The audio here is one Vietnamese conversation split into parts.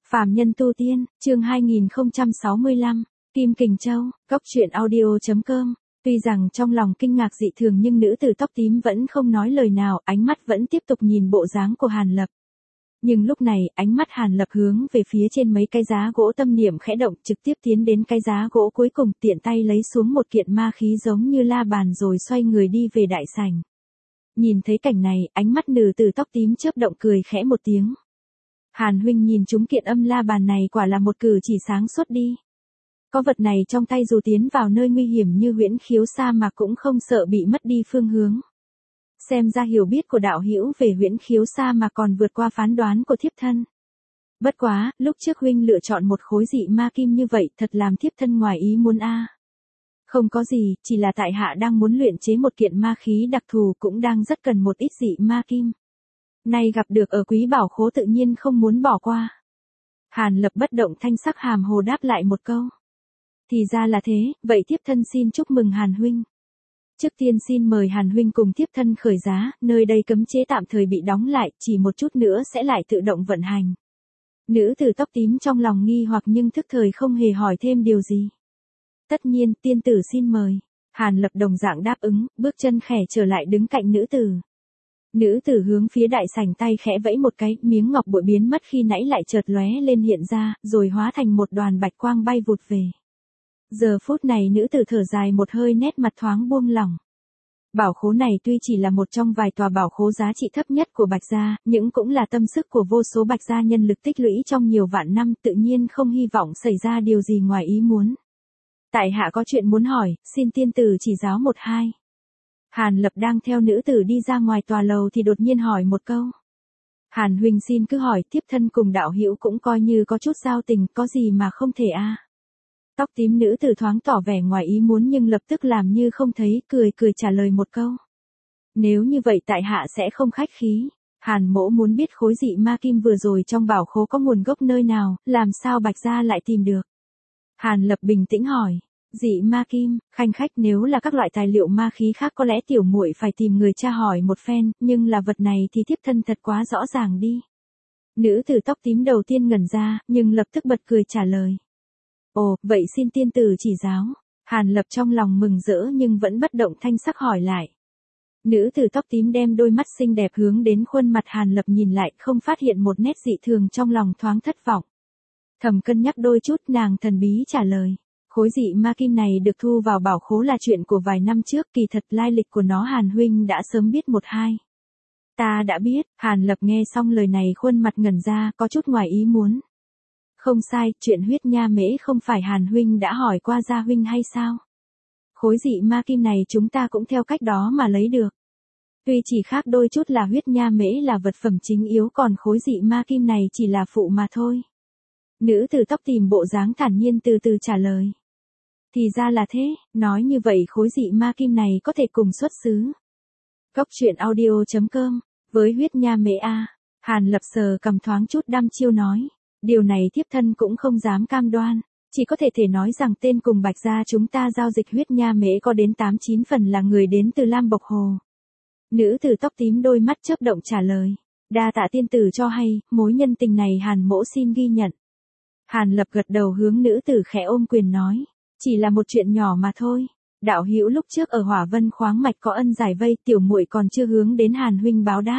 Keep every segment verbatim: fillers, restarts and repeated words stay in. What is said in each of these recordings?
Phàm nhân tu tiên, chương hai nghìn không trăm sáu mươi lăm, Kim Kình Châu, cốc truyện audio chấm com. Tuy rằng trong lòng kinh ngạc dị thường nhưng nữ tử tóc tím vẫn không nói lời nào, ánh mắt vẫn tiếp tục nhìn bộ dáng của Hàn Lập. Nhưng lúc này, ánh mắt Hàn Lập hướng về phía trên mấy cái giá gỗ, tâm niệm khẽ động, trực tiếp tiến đến cái giá gỗ cuối cùng, tiện tay lấy xuống một kiện ma khí giống như la bàn rồi xoay người đi về đại sảnh. Nhìn thấy cảnh này, ánh mắt nữ tử tóc tím chớp động, cười khẽ một tiếng. Hàn huynh nhìn chúng kiện âm la bàn này quả là một cử chỉ sáng suốt đi. Có vật này trong tay dù tiến vào nơi nguy hiểm như huyễn khiếu sa mạc cũng không sợ bị mất đi phương hướng. Xem ra hiểu biết của đạo hữu về huyễn khiếu sa mạc còn vượt qua phán đoán của thiếp thân. Bất quá, lúc trước huynh lựa chọn một khối dị ma kim như vậy thật làm thiếp thân ngoài ý muốn a. Không có gì, chỉ là tại hạ đang muốn luyện chế một kiện ma khí đặc thù, cũng đang rất cần một ít dị ma kim. Nay gặp được ở quý bảo khố tự nhiên không muốn bỏ qua. Hàn Lập bất động thanh sắc hàm hồ đáp lại một câu. Thì ra là thế, vậy thiếp thân xin chúc mừng Hàn huynh. Trước tiên xin mời Hàn huynh cùng thiếp thân khởi giá, nơi đây cấm chế tạm thời bị đóng lại, chỉ một chút nữa sẽ lại tự động vận hành. Nữ tử tóc tím trong lòng nghi hoặc nhưng thức thời không hề hỏi thêm điều gì. Tất nhiên, tiên tử xin mời. Hàn Lập đồng dạng đáp ứng, bước chân khẽ trở lại đứng cạnh nữ tử. Nữ tử hướng phía đại sảnh tay khẽ vẫy một cái, miếng ngọc bội biến mất khi nãy lại chợt lóe lên hiện ra, rồi hóa thành một đoàn bạch quang bay vụt về. Giờ phút này nữ tử thở dài một hơi, nét mặt thoáng buông lỏng. Bảo khố này tuy chỉ là một trong vài tòa bảo khố giá trị thấp nhất của Bạch gia, nhưng cũng là tâm sức của vô số Bạch gia nhân lực tích lũy trong nhiều vạn năm, tự nhiên không hy vọng xảy ra điều gì ngoài ý muốn. Tại hạ có chuyện muốn hỏi, xin tiên tử chỉ giáo một hai. Hàn Lập đang theo nữ tử đi ra ngoài tòa lầu thì đột nhiên hỏi một câu. Hàn huynh xin cứ hỏi, thiếp thân cùng đạo hữu cũng coi như có chút giao tình, có gì mà không thể a. À. Tóc tím nữ tử thoáng tỏ vẻ ngoài ý muốn nhưng lập tức làm như không thấy, cười cười trả lời một câu. Nếu như vậy tại hạ sẽ không khách khí. Hàn mỗ muốn biết khối dị ma kim vừa rồi trong bảo khố có nguồn gốc nơi nào, làm sao Bạch gia lại tìm được. Hàn Lập bình tĩnh hỏi. Dị ma kim, khanh khách, nếu là các loại tài liệu ma khí khác có lẽ tiểu muội phải tìm người tra hỏi một phen, nhưng là vật này thì thiếp thân thật quá rõ ràng đi. Nữ tử tóc tím đầu tiên ngẩn ra, nhưng lập tức bật cười trả lời. Ồ, vậy xin tiên tử chỉ giáo. Hàn Lập trong lòng mừng rỡ nhưng vẫn bất động thanh sắc hỏi lại. Nữ tử tóc tím đem đôi mắt xinh đẹp hướng đến khuôn mặt Hàn Lập nhìn lại, không phát hiện một nét dị thường, trong lòng thoáng thất vọng. Thầm cân nhắc đôi chút, nàng thần bí trả lời. Khối dị ma kim này được thu vào bảo khố là chuyện của vài năm trước, kỳ thật lai lịch của nó Hàn huynh đã sớm biết một hai. Ta đã biết. Hàn Lập nghe xong lời này khuôn mặt ngẩn ra, có chút ngoài ý muốn. Không sai, chuyện huyết nha mễ không phải Hàn huynh đã hỏi qua gia huynh hay sao? Khối dị ma kim này chúng ta cũng theo cách đó mà lấy được. Tuy chỉ khác đôi chút là huyết nha mễ là vật phẩm chính yếu, còn khối dị ma kim này chỉ là phụ mà thôi. Nữ tử tóc tìm bộ dáng thản nhiên từ từ trả lời. Thì ra là thế, nói như vậy khối dị ma kim này có thể cùng xuất xứ. Cốc truyện audio chấm com, với huyết nha mễ a. Hàn Lập sờ cầm thoáng chút đăm chiêu nói. Điều này thiếp thân cũng không dám cam đoan, chỉ có thể thể nói rằng tên cùng Bạch gia chúng ta giao dịch huyết nha mễ có đến tám chín phần là người đến từ Lam Bộc Hồ. Nữ tử tóc tím đôi mắt chớp động trả lời. Đa tạ tiên tử cho hay, mối nhân tình này Hàn mỗ xin ghi nhận. Hàn Lập gật đầu hướng nữ tử khẽ ôm quyền nói. Chỉ là một chuyện nhỏ mà thôi. Đạo hữu lúc trước ở Hỏa Vân khoáng mạch có ân giải vây, tiểu muội còn chưa hướng đến Hàn huynh báo đáp.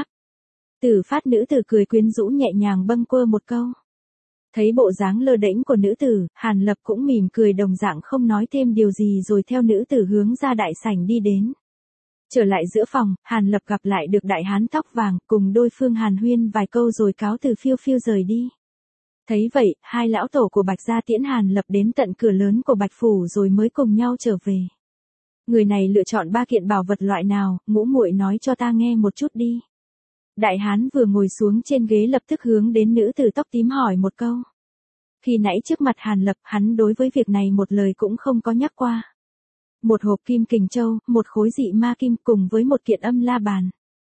Tử phát nữ tử cười quyến rũ nhẹ nhàng bâng quơ một câu. Thấy bộ dáng lơ đễnh của nữ tử, Hàn Lập cũng mỉm cười đồng dạng không nói thêm điều gì rồi theo nữ tử hướng ra đại sảnh đi đến. Trở lại giữa phòng, Hàn Lập gặp lại được đại hán tóc vàng, cùng đôi phương hàn huyên vài câu rồi cáo từ phiêu phiêu rời đi. Thấy vậy, hai lão tổ của Bạch gia tiễn Hàn Lập đến tận cửa lớn của Bạch phủ rồi mới cùng nhau trở về. Người này lựa chọn ba kiện bảo vật loại nào, ngũ muội nói cho ta nghe một chút đi. Đại hán vừa ngồi xuống trên ghế lập tức hướng đến nữ tử tóc tím hỏi một câu. Khi nãy trước mặt Hàn Lập, hắn đối với việc này một lời cũng không có nhắc qua. Một hộp kim kình châu, một khối dị ma kim cùng với một kiện âm la bàn.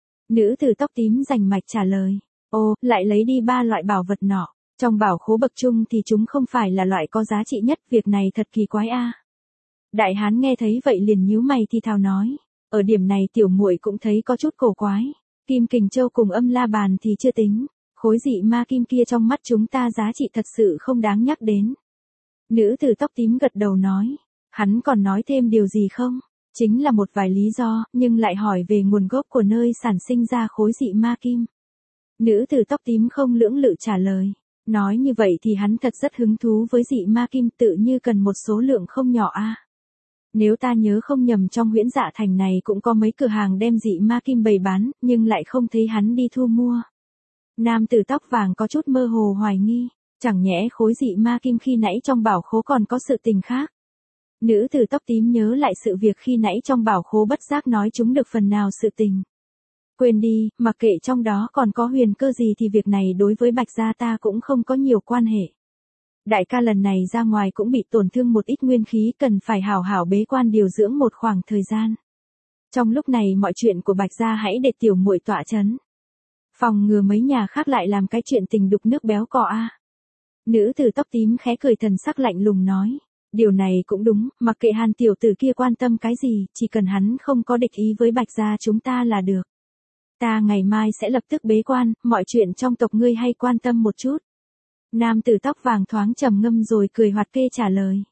Nữ tử tóc tím rành mạch trả lời. Ô, lại lấy đi ba loại bảo vật nọ. Trong bảo khố bậc trung thì chúng không phải là loại có giá trị nhất, việc này thật kỳ quái a. Đại hán nghe thấy vậy liền nhíu mày thì thào nói. Ở điểm này tiểu muội cũng thấy có chút cổ quái. Kim kình châu cùng âm la bàn thì chưa tính. Khối dị ma kim kia trong mắt chúng ta giá trị thật sự không đáng nhắc đến. Nữ tử tóc tím gật đầu nói. Hắn còn nói thêm điều gì không? Chính là một vài lý do, nhưng lại hỏi về nguồn gốc của nơi sản sinh ra khối dị ma kim. Nữ tử tóc tím không lưỡng lự trả lời. Nói như vậy thì hắn thật rất hứng thú với dị ma kim, tự như cần một số lượng không nhỏ a. Nếu ta nhớ không nhầm trong Huyễn Dạ Thành này cũng có mấy cửa hàng đem dị ma kim bày bán, nhưng lại không thấy hắn đi thu mua. Nam tử tóc vàng có chút mơ hồ hoài nghi, chẳng nhẽ khối dị ma kim khi nãy trong bảo khố còn có sự tình khác. Nữ tử tóc tím nhớ lại sự việc khi nãy trong bảo khố bất giác nói chúng được phần nào sự tình. Quên đi, mặc kệ trong đó còn có huyền cơ gì thì việc này đối với Bạch gia ta cũng không có nhiều quan hệ. Đại ca lần này ra ngoài cũng bị tổn thương một ít nguyên khí, cần phải hảo hảo bế quan điều dưỡng một khoảng thời gian. Trong lúc này mọi chuyện của Bạch gia hãy để tiểu muội tọa chấn. Phòng ngừa mấy nhà khác lại làm cái chuyện tình đục nước béo cò a. Nữ tử tóc tím khẽ cười, thần sắc lạnh lùng nói. Điều này cũng đúng, mặc kệ Hàn tiểu tử kia quan tâm cái gì, chỉ cần hắn không có địch ý với Bạch gia chúng ta là được. Ta ngày mai sẽ lập tức bế quan, mọi chuyện trong tộc ngươi hay quan tâm một chút. Nam tử tóc vàng thoáng trầm ngâm rồi cười hoạt kê trả lời.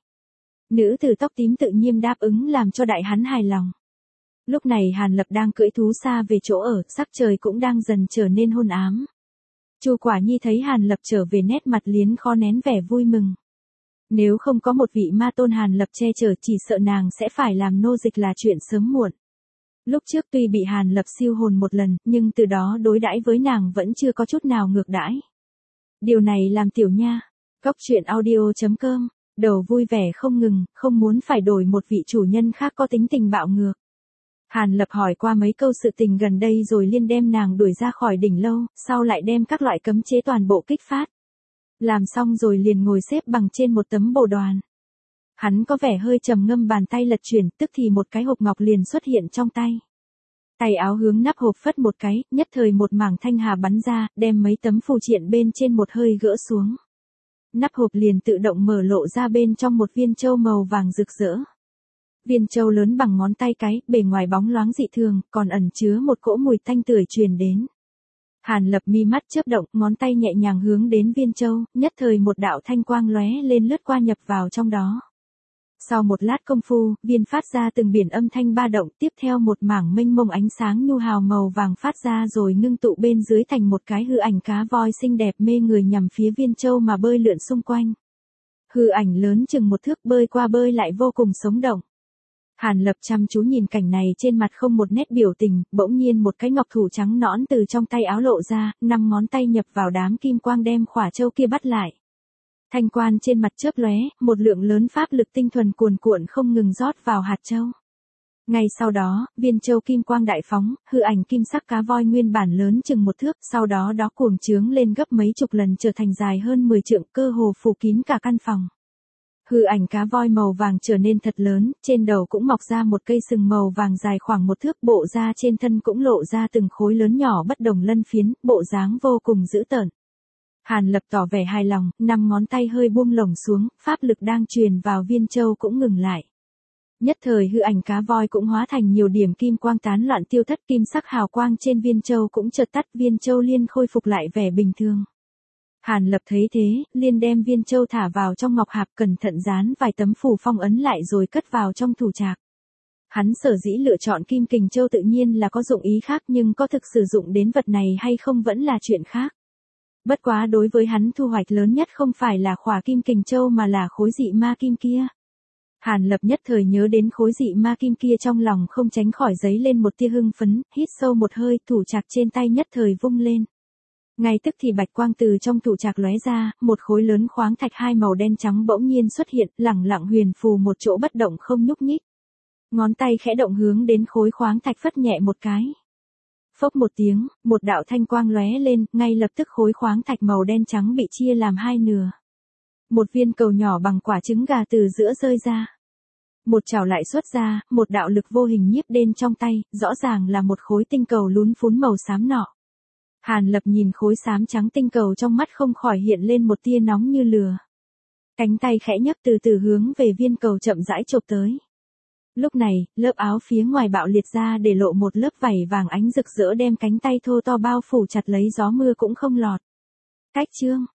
Nữ tử tóc tím tự nhiên đáp ứng làm cho đại hắn hài lòng. Lúc này Hàn Lập đang cưỡi thú xa về chỗ ở, sắc trời cũng đang dần trở nên hôn ám. Chu Quả Nhi thấy Hàn Lập trở về, nét mặt liến khó nén vẻ vui mừng. Nếu không có một vị ma tôn Hàn Lập che chở, chỉ sợ nàng sẽ phải làm nô dịch là chuyện sớm muộn. Lúc trước tuy bị Hàn Lập siêu hồn một lần, nhưng từ đó đối đãi với nàng vẫn chưa có chút nào ngược đãi. Điều này làm tiểu nha. Góc truyện audio chấm com, đầu vui vẻ không ngừng, không muốn phải đổi một vị chủ nhân khác có tính tình bạo ngược. Hàn Lập hỏi qua mấy câu sự tình gần đây rồi liên đem nàng đuổi ra khỏi đỉnh lâu, sau lại đem các loại cấm chế toàn bộ kích phát. Làm xong rồi liền ngồi xếp bằng trên một tấm bồ đoàn. Hắn có vẻ hơi trầm ngâm, bàn tay lật chuyển, tức thì một cái hộp ngọc liền xuất hiện trong tay. Tay áo hướng nắp hộp phất một cái, nhất thời một mảng thanh hà bắn ra, đem mấy tấm phù triện bên trên một hơi gỡ xuống. Nắp hộp liền tự động mở, lộ ra bên trong một viên châu màu vàng rực rỡ. Viên châu lớn bằng ngón tay cái, bề ngoài bóng loáng dị thường, còn ẩn chứa một cỗ mùi thanh tưởi truyền đến. Hàn Lập mi mắt chớp động, ngón tay nhẹ nhàng hướng đến viên châu, nhất thời một đạo thanh quang lóe lên lướt qua nhập vào trong đó. Sau một lát công phu, viên phát ra từng biển âm thanh ba động, tiếp theo một mảng mênh mông ánh sáng nhu hào màu vàng phát ra rồi ngưng tụ bên dưới thành một cái hư ảnh cá voi xinh đẹp mê người nhằm phía viên châu mà bơi lượn xung quanh. Hư ảnh lớn chừng một thước bơi qua bơi lại vô cùng sống động. Hàn Lập chăm chú nhìn cảnh này, trên mặt không một nét biểu tình, bỗng nhiên một cái ngọc thủ trắng nõn từ trong tay áo lộ ra, năm ngón tay nhập vào đám kim quang đem khỏa châu kia bắt lại. Thanh quan trên mặt chớp lóe, một lượng lớn pháp lực tinh thuần cuồn cuộn không ngừng rót vào hạt châu. Ngay sau đó, viên châu kim quang đại phóng, hư ảnh kim sắc cá voi nguyên bản lớn chừng một thước, sau đó đó cuồng trướng lên gấp mấy chục lần trở thành dài hơn mười trượng, cơ hồ phủ kín cả căn phòng. Hư ảnh cá voi màu vàng trở nên thật lớn, trên đầu cũng mọc ra một cây sừng màu vàng dài khoảng một thước, bộ da trên thân cũng lộ ra từng khối lớn nhỏ bất đồng lân phiến, bộ dáng vô cùng dữ tợn. Hàn Lập tỏ vẻ hài lòng, năm ngón tay hơi buông lỏng xuống, pháp lực đang truyền vào viên châu cũng ngừng lại. Nhất thời hư ảnh cá voi cũng hóa thành nhiều điểm kim quang tán loạn tiêu thất, kim sắc hào quang trên viên châu cũng chợt tắt, viên châu liên khôi phục lại vẻ bình thường. Hàn Lập thấy thế, liên đem viên châu thả vào trong ngọc hạp, cẩn thận dán vài tấm phù phong ấn lại rồi cất vào trong thủ trạc. Hắn sở dĩ lựa chọn kim kình châu tự nhiên là có dụng ý khác, nhưng có thực sử dụng đến vật này hay không vẫn là chuyện khác. Bất quá đối với hắn thu hoạch lớn nhất không phải là khỏa kim kình châu mà là khối dị ma kim kia. Hàn Lập nhất thời nhớ đến khối dị ma kim kia, trong lòng không tránh khỏi dấy lên một tia hưng phấn, hít sâu một hơi, thủ trạc trên tay nhất thời vung lên. Ngay tức thì bạch quang từ trong thủ trạc lóe ra, một khối lớn khoáng thạch hai màu đen trắng bỗng nhiên xuất hiện, lẳng lặng huyền phù một chỗ bất động không nhúc nhích. Ngón tay khẽ động hướng đến khối khoáng thạch phất nhẹ một cái. Phốc một tiếng, một đạo thanh quang lóe lên, ngay lập tức khối khoáng thạch màu đen trắng bị chia làm hai nửa. Một viên cầu nhỏ bằng quả trứng gà từ giữa rơi ra. Một chảo lại xuất ra, một đạo lực vô hình nhiếp đến trong tay, rõ ràng là một khối tinh cầu lún phún màu xám nọ. Hàn Lập nhìn khối xám trắng tinh cầu, trong mắt không khỏi hiện lên một tia nóng như lửa. Cánh tay khẽ nhấc từ từ hướng về viên cầu chậm rãi chộp tới. Lúc này, lớp áo phía ngoài bạo liệt ra để lộ một lớp vảy vàng ánh rực rỡ, đem cánh tay thô to bao phủ chặt lấy, gió mưa cũng không lọt. Cách chương